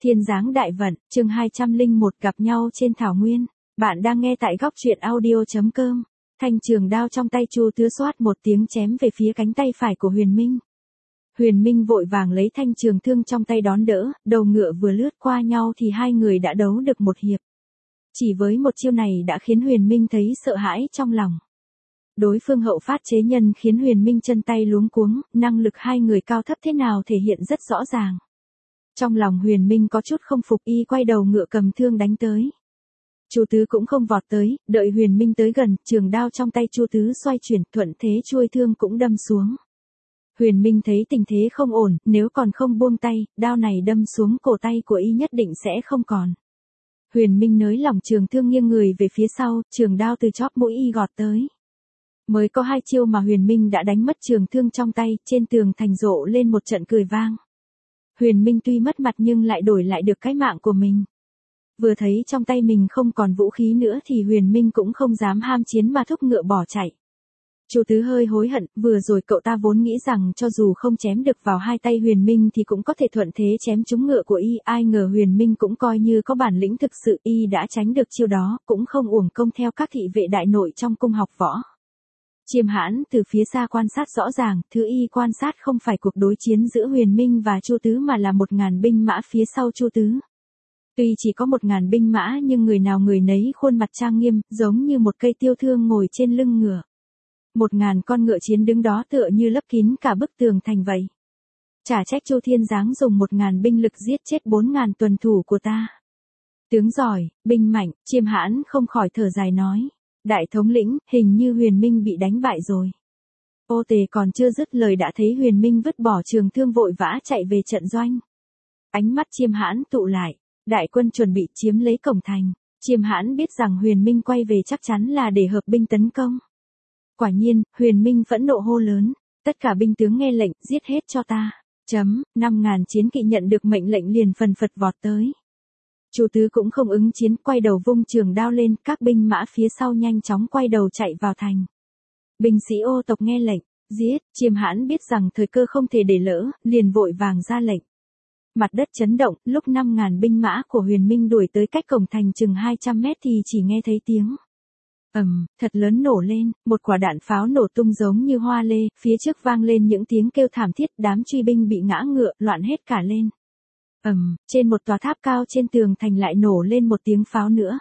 Thiên giáng đại vận, chương 201 gặp nhau trên thảo nguyên. Bạn đang nghe tại góc truyện audio.com. Thanh trường đao trong tay Chu Tứ xoát một tiếng chém về phía cánh tay phải của Huyền Minh. Huyền Minh vội vàng lấy thanh trường thương trong tay đón đỡ, đầu ngựa vừa lướt qua nhau thì hai người đã đấu được một hiệp. Chỉ với một chiêu này đã khiến Huyền Minh thấy sợ hãi trong lòng. Đối phương hậu phát chế nhân khiến Huyền Minh chân tay luống cuống, năng lực hai người cao thấp thế nào thể hiện rất rõ ràng. Trong lòng Huyền Minh có chút không phục, y quay đầu ngựa cầm thương đánh tới. Chu Tứ cũng không vọt tới, đợi Huyền Minh tới gần, trường đao trong tay Chu Tứ xoay chuyển, thuận thế chuôi thương cũng đâm xuống. Huyền Minh thấy tình thế không ổn, nếu còn không buông tay, đao này đâm xuống cổ tay của y nhất định sẽ không còn. Huyền Minh nới lỏng trường thương nghiêng người về phía sau, trường đao từ chóp mũi y gọt tới. Mới có hai chiêu mà Huyền Minh đã đánh mất trường thương trong tay, trên tường thành rộ lên một trận cười vang. Huyền Minh tuy mất mặt nhưng lại đổi lại được cái mạng của mình. Vừa thấy trong tay mình không còn vũ khí nữa thì Huyền Minh cũng không dám ham chiến mà thúc ngựa bỏ chạy. Chu Tứ hơi hối hận, vừa rồi cậu ta vốn nghĩ rằng cho dù không chém được vào hai tay Huyền Minh thì cũng có thể thuận thế chém trúng ngựa của y, ai ngờ Huyền Minh cũng coi như có bản lĩnh thực sự, y đã tránh được chiêu đó, cũng không uổng công theo các thị vệ đại nội trong cung học võ. Chiêm Hãn từ phía xa quan sát rõ ràng, thứ y quan sát không phải cuộc đối chiến giữa Huyền Minh và Chu Tứ mà là 1000 binh mã phía sau Chu Tứ. Tuy chỉ có 1000 binh mã nhưng người nào người nấy khuôn mặt trang nghiêm, giống như một cây tiêu thương ngồi trên lưng ngựa. 1000 con ngựa chiến đứng đó tựa như lấp kín cả bức tường thành vậy. Chả trách Chu Thiên Giáng dùng 1000 binh lực giết chết 4000 tuần thủ của ta. Tướng giỏi, binh mạnh, Chiêm Hãn không khỏi thở dài nói. Đại thống lĩnh, hình như Huyền Minh bị đánh bại rồi. Ô Tề còn chưa dứt lời đã thấy Huyền Minh vứt bỏ trường thương vội vã chạy về trận doanh. Ánh mắt Chiêm Hãn tụ lại, đại quân chuẩn bị chiếm lấy cổng thành. Chiêm Hãn biết rằng Huyền Minh quay về chắc chắn là để hợp binh tấn công. Quả nhiên, Huyền Minh phẫn nộ hô lớn, tất cả binh tướng nghe lệnh, giết hết cho ta. 5000 chiến kỵ nhận được mệnh lệnh liền phần phật vọt tới. Chu Tứ cũng không ứng chiến, quay đầu vung trường đao lên, các binh mã phía sau nhanh chóng quay đầu chạy vào thành. Binh sĩ Ô tộc nghe lệnh, giết, Chiêm Hãn biết rằng thời cơ không thể để lỡ, liền vội vàng ra lệnh. Mặt đất chấn động, lúc 5000 binh mã của Huyền Minh đuổi tới cách cổng thành chừng 200 mét thì chỉ nghe thấy tiếng thật lớn nổ lên, một quả đạn pháo nổ tung giống như hoa lê, phía trước vang lên những tiếng kêu thảm thiết, đám truy binh bị ngã ngựa, loạn hết cả lên. Trên một tòa tháp cao trên tường thành lại nổ lên một tiếng pháo nữa.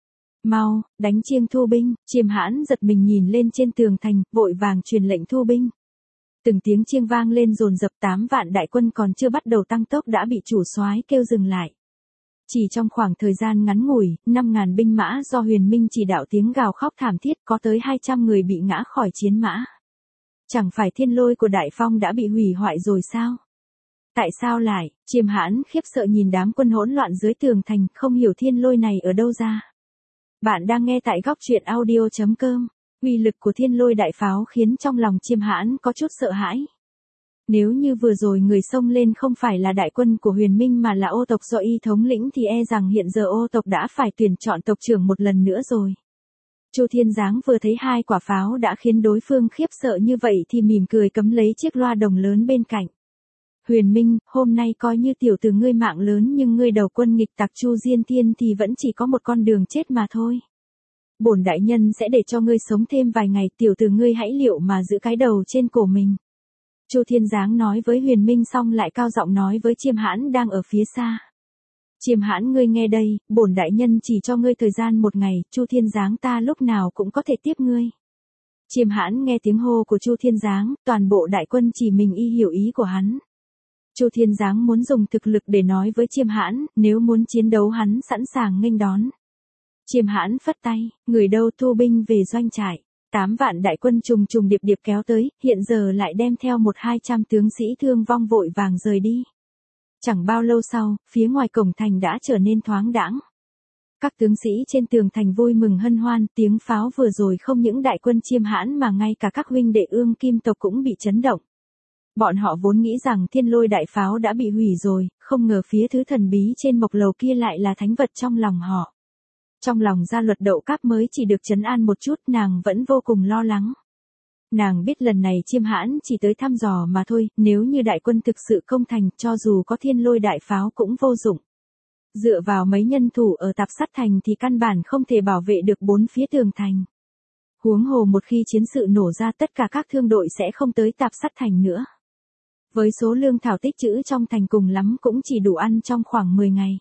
Mau, đánh chiêng thu binh, Chiêm Hãn giật mình nhìn lên trên tường thành, vội vàng truyền lệnh thu binh. Từng tiếng chiêng vang lên dồn dập, 8 vạn đại quân còn chưa bắt đầu tăng tốc đã bị chủ soái kêu dừng lại. Chỉ trong khoảng thời gian ngắn ngủi, 5000 binh mã do Huyền Minh chỉ đạo tiếng gào khóc thảm thiết, có tới 200 người bị ngã khỏi chiến mã. Chẳng phải thiên lôi của Đại Phong đã bị hủy hoại rồi sao? Tại sao lại? Chiêm Hãn khiếp sợ nhìn đám quân hỗn loạn dưới tường thành, không hiểu thiên lôi này ở đâu ra. Bạn đang nghe tại góc truyện audio.com. Uy lực của thiên lôi đại pháo khiến trong lòng Chiêm Hãn có chút sợ hãi. Nếu như vừa rồi người xông lên không phải là đại quân của Huyền Minh mà là Ô tộc do y thống lĩnh thì e rằng hiện giờ Ô tộc đã phải tuyển chọn tộc trưởng một lần nữa rồi. Chu Thiên Giáng vừa thấy 2 quả pháo đã khiến đối phương khiếp sợ như vậy thì mỉm cười cắm lấy chiếc loa đồng lớn bên cạnh. Huyền Minh, hôm nay coi như tiểu tử ngươi mạng lớn nhưng ngươi đầu quân nghịch tặc Chu Diên Thiên thì vẫn chỉ có một con đường chết mà thôi. Bổn đại nhân sẽ để cho ngươi sống thêm vài ngày, tiểu tử ngươi hãy liệu mà giữ cái đầu trên cổ mình. Chu Thiên Giáng nói với Huyền Minh xong lại cao giọng nói với Chiêm Hãn đang ở phía xa. Chiêm Hãn ngươi nghe đây, bổn đại nhân chỉ cho ngươi thời gian 1 ngày, Chu Thiên Giáng ta lúc nào cũng có thể tiếp ngươi. Chiêm Hãn nghe tiếng hô của Chu Thiên Giáng, toàn bộ đại quân chỉ mình y hiểu ý của hắn. Chu Thiên Giáng muốn dùng thực lực để nói với Chiêm Hãn, nếu muốn chiến đấu hắn sẵn sàng nghênh đón. Chiêm Hãn phất tay, người đâu thu binh về doanh trại. 8 vạn đại quân trùng trùng điệp điệp kéo tới, hiện giờ lại đem theo 100-200 tướng sĩ thương vong vội vàng rời đi. Chẳng bao lâu sau, phía ngoài cổng thành đã trở nên thoáng đãng. Các tướng sĩ trên tường thành vui mừng hân hoan, tiếng pháo vừa rồi không những đại quân Chiêm Hãn mà ngay cả các huynh đệ Ương Kim tộc cũng bị chấn động. Bọn họ vốn nghĩ rằng thiên lôi đại pháo đã bị hủy rồi, không ngờ phía thứ thần bí trên mộc lầu kia lại là thánh vật trong lòng họ. Trong lòng Gia Luật Đậu Cáp mới chỉ được trấn an một chút, nàng vẫn vô cùng lo lắng. Nàng biết lần này Chiêm Hãn chỉ tới thăm dò mà thôi, nếu như đại quân thực sự công thành, cho dù có thiên lôi đại pháo cũng vô dụng. Dựa vào mấy nhân thủ ở Tạp Sắt Thành thì căn bản không thể bảo vệ được bốn phía tường thành. Huống hồ một khi chiến sự nổ ra tất cả các thương đội sẽ không tới Tạp Sắt Thành nữa. Với số lương thảo tích trữ trong thành cùng lắm cũng chỉ đủ ăn trong khoảng 10 ngày.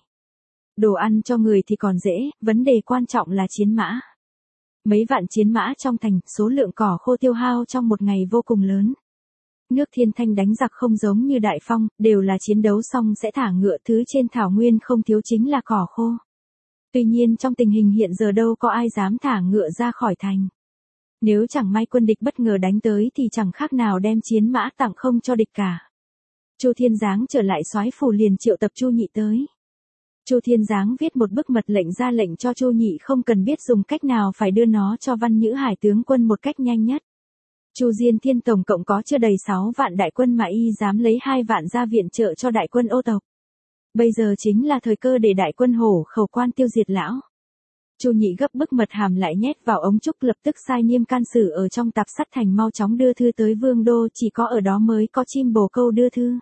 Đồ ăn cho người thì còn dễ, vấn đề quan trọng là chiến mã. Mấy vạn chiến mã trong thành, số lượng cỏ khô tiêu hao trong một ngày vô cùng lớn. Nước Thiên Thanh đánh giặc không giống như Đại Phong, đều là chiến đấu xong sẽ thả ngựa, thứ trên thảo nguyên không thiếu chính là cỏ khô. Tuy nhiên trong tình hình hiện giờ đâu có ai dám thả ngựa ra khỏi thành. Nếu chẳng may quân địch bất ngờ đánh tới thì chẳng khác nào đem chiến mã tặng không cho địch cả. Chu Thiên Giáng trở lại soái phủ liền triệu tập Chu Nhị tới. Chu Thiên Giáng viết một bức mật lệnh ra lệnh cho Chu Nhị không cần biết dùng cách nào phải đưa nó cho Văn Nhữ Hải tướng quân một cách nhanh nhất. Chu Diên Thiên tổng cộng có chưa đầy 6 vạn đại quân mà y dám lấy 2 vạn ra viện trợ cho đại quân Ô tộc. Bây giờ chính là thời cơ để đại quân Hổ Khẩu Quan tiêu diệt lão. Chu Nhị gấp bức mật hàm lại nhét vào ống trúc, lập tức sai Niêm can sử ở trong Tạp Sắt Thành mau chóng đưa thư tới Vương đô, chỉ có ở đó mới có chim bồ câu đưa thư.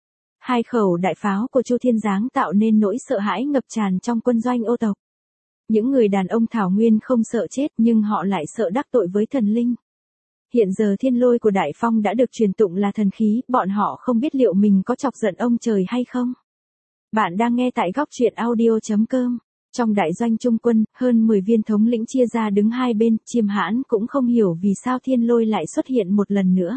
2 khẩu đại pháo của Chu Thiên Giáng tạo nên nỗi sợ hãi ngập tràn trong quân doanh Ô tộc. Những người đàn ông thảo nguyên không sợ chết nhưng họ lại sợ đắc tội với thần linh. Hiện giờ thiên lôi của Đại Phong đã được truyền tụng là thần khí, bọn họ không biết liệu mình có chọc giận ông trời hay không. Bạn đang nghe tại góc truyện audio.com. Trong đại doanh Trung quân, hơn 10 viên thống lĩnh chia ra đứng hai bên, Chiêm Hãn cũng không hiểu vì sao thiên lôi lại xuất hiện một lần nữa.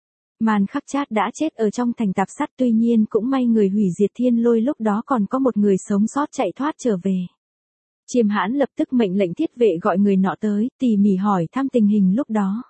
Màn Khắc Trát đã chết ở trong thành Tạp Sắt, tuy nhiên cũng may người hủy diệt thiên lôi lúc đó còn có một người sống sót chạy thoát trở về. Chiêm Hãn lập tức mệnh lệnh thiết vệ gọi người nọ tới, tỉ mỉ hỏi thăm tình hình lúc đó.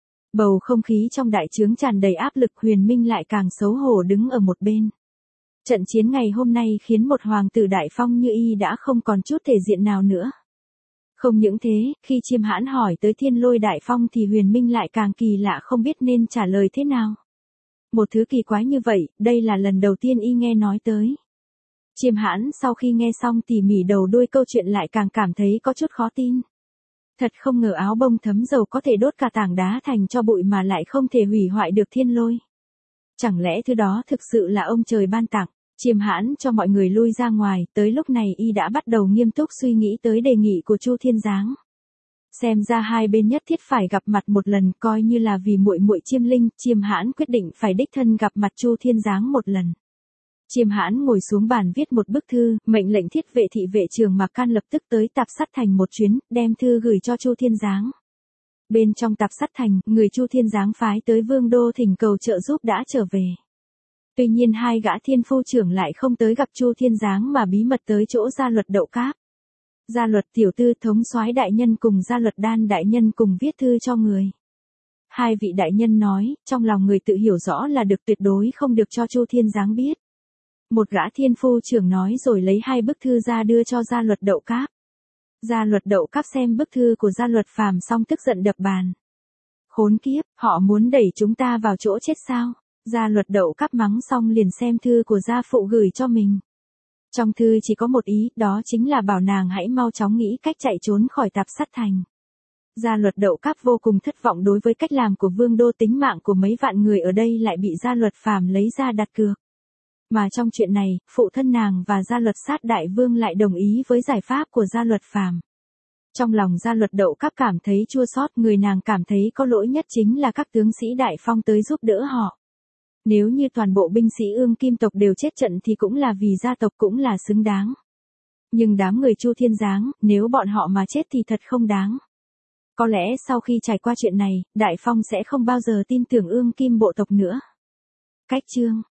Bầu không khí trong đại trướng tràn đầy áp lực, Huyền Minh lại càng xấu hổ đứng ở một bên. Trận chiến ngày hôm nay khiến một hoàng tử Đại Phong như y đã không còn chút thể diện nào nữa. Không những thế, khi Chiêm Hãn hỏi tới thiên lôi Đại Phong thì Huyền Minh lại càng kỳ lạ không biết nên trả lời thế nào. Một thứ kỳ quái như vậy, đây là lần đầu tiên y nghe nói tới. Chiêm Hãn sau khi nghe xong tỉ mỉ đầu đuôi câu chuyện lại càng cảm thấy có chút khó tin. Thật không ngờ áo bông thấm dầu có thể đốt cả tảng đá thành tro bụi mà lại không thể hủy hoại được thiên lôi. Chẳng lẽ thứ đó thực sự là ông trời ban tặng? Chiêm Hãn cho mọi người lui ra ngoài, tới lúc này y đã bắt đầu nghiêm túc suy nghĩ tới đề nghị của Chu Thiên Giáng. Xem ra hai bên nhất thiết phải gặp mặt một lần, coi như là vì muội muội Chiêm Linh, Chiêm Hãn quyết định phải đích thân gặp mặt Chu Thiên Giáng một lần. Chiêm Hãn ngồi xuống bàn viết một bức thư, mệnh lệnh thiết vệ thị vệ Trường Mạc Can lập tức tới Tạp Sắt Thành một chuyến, đem thư gửi cho Chu Thiên Giáng. Bên trong Tạp Sắt Thành, người Chu Thiên Giáng phái tới Vương đô thỉnh cầu trợ giúp đã trở về. Tuy nhiên hai gã thiên phu trưởng lại không tới gặp Chu Thiên Giáng mà bí mật tới chỗ Gia Luật Đậu Cáp. Gia Luật tiểu tư thống soái đại nhân cùng Gia Luật Đan đại nhân cùng viết thư cho người. Hai vị đại nhân nói, trong lòng người tự hiểu rõ là được, tuyệt đối không được cho Chu Thiên Giáng biết. Một gã thiên phu trưởng nói rồi lấy 2 bức thư ra đưa cho Gia Luật Đậu Cáp. Gia Luật Đậu Cáp xem bức thư của Gia Luật Phàm xong tức giận đập bàn. Khốn kiếp, họ muốn đẩy chúng ta vào chỗ chết sao? Gia Luật Đậu Cáp mắng xong liền xem thư của gia phụ gửi cho mình. Trong thư chỉ có một ý, đó chính là bảo nàng hãy mau chóng nghĩ cách chạy trốn khỏi Tạp Sắt Thành. Gia Luật Đậu Cáp vô cùng thất vọng đối với cách làm của Vương đô, tính mạng của mấy vạn người ở đây lại bị Gia Luật Phàm lấy ra đặt cược. Mà trong chuyện này, phụ thân nàng và Gia Luật Sát đại vương lại đồng ý với giải pháp của Gia Luật Phàm. Trong lòng Gia Luật Đậu Cáp cảm thấy chua xót, người nàng cảm thấy có lỗi nhất chính là các tướng sĩ Đại Phong tới giúp đỡ họ. Nếu như toàn bộ binh sĩ Ương Kim tộc đều chết trận thì cũng là vì gia tộc, cũng là xứng đáng. Nhưng đám người Chu Thiên Giáng, nếu bọn họ mà chết thì thật không đáng. Có lẽ sau khi trải qua chuyện này, Đại Phong sẽ không bao giờ tin tưởng Ương Kim bộ tộc nữa. Cách chương